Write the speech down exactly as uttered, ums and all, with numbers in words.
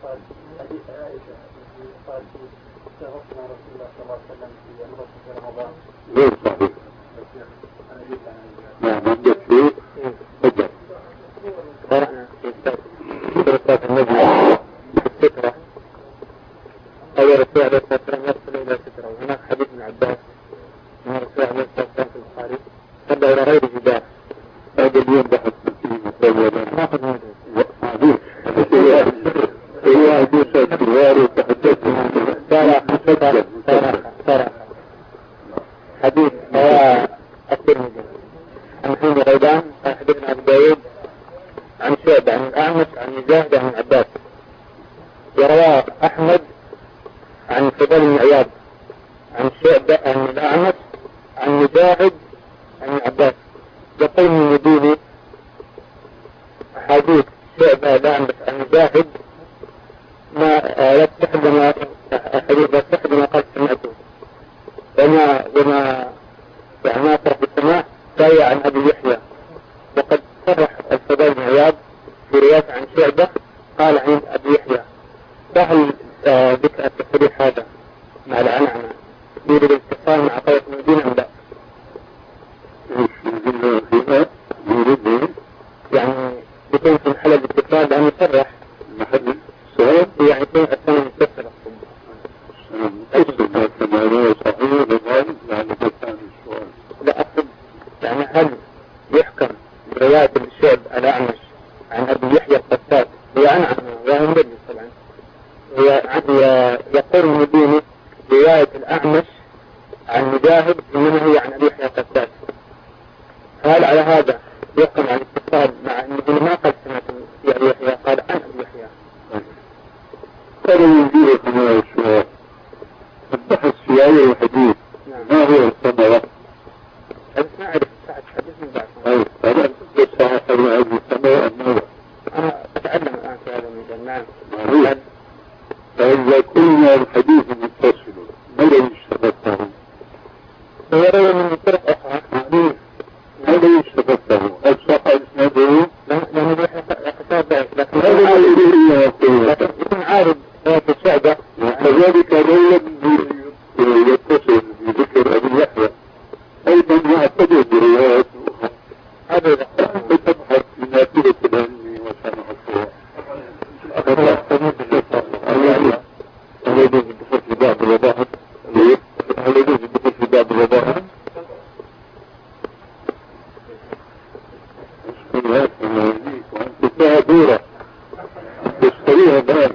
قال حديث عائشة قال في غسل رسول الله صلى الله عليه وسلم في الغسل في رمضان غير صحيح. نعم عندك شيء تفضل. قرأنا في دراسات النجم السترة أول رسول عليه الصلاة والسلام يصل إلى السترة، وهناك حديث من عباس من رسول عليه الصلاة والسلام في البخاري تبع إلى غير جدار. هذا اليوم بحث فيه مثلا ناخذ منه معذور هو عدوس الكبار وتحدثنا صراحة صراحة صراحة صراحة حديث هو الترمذي عن حين غيبان عن حديثنا أبو داود عن شعبة عن الأعمش عن مجاهد عن عباس، ورواه أحمد عن فضل بن عياض عن شعبة عن الأعمش عن مجاهد عن عباس. يقول من يديه أحاديث شعبة الأعمش عن مجاهد ما لا تستخدم حديث لا تستخدم قد سمعته، وما وما يعني ما صرح بالسماع جاي عن أبي يحيى. وقد صرح الفضل بن عياض في رواية عن شعبة قال عن أبي يحيى. فهل ذكر التصريح هذا مع العنعنة يريد الاتصال مع قوة المدينة أم لا؟ يعني يكون في محل الاتصال لأنه يصرح محل السؤال يعني يكون الثاني متصل. أقصد كما هو صحيح لذلك يعني بثاني السؤال. لا أقصد يعني هل يحكم برواية الشعب الأعمش عن أبي يحيى القتاد هي عنعنة وهو مدلس طبعا، هي يقول المديني رواية الأعمش عن مجاهد إنما هي عن أبي يحيى القتاد، هل على هذا يحكم عن الاتصال مع أنه ما قد سمعت في أبي يحيى قال عن أبي يحيى؟ هذا يجيب هنا السؤال. البحث في أي حديث ما هو الثمرة؟ هذا ما أعرف ساعة حديث من بعد. أي هذا الصحيح هذه الثمرة النوع. أنا أتعلم الآن في هذا المجال. نعم. معروف. فإذا كنا الحديث متصل ماذا يشتغلته؟ هو روى من طرق أخرى. معروف. ماذا يشتغلته؟ الصحة إسناده؟ لا لأنه يحتاج ذلك، لكن هذا ما يريد أن يقول. لكن يكون عارض في الشعبة. وكذلك لو لم يتصل بذكر أبي يحيى أيضا يعتبر بروايات أخرى. هذا إذا تبحث في نافذة العلم وسنة الصور. هل يجوز الدخول في بعض الوظائف؟ هل يجوز الدخول في بعض الوظائف؟ اشكر هذا الله يهديك وأنت فيها دورة تشتريها الآن.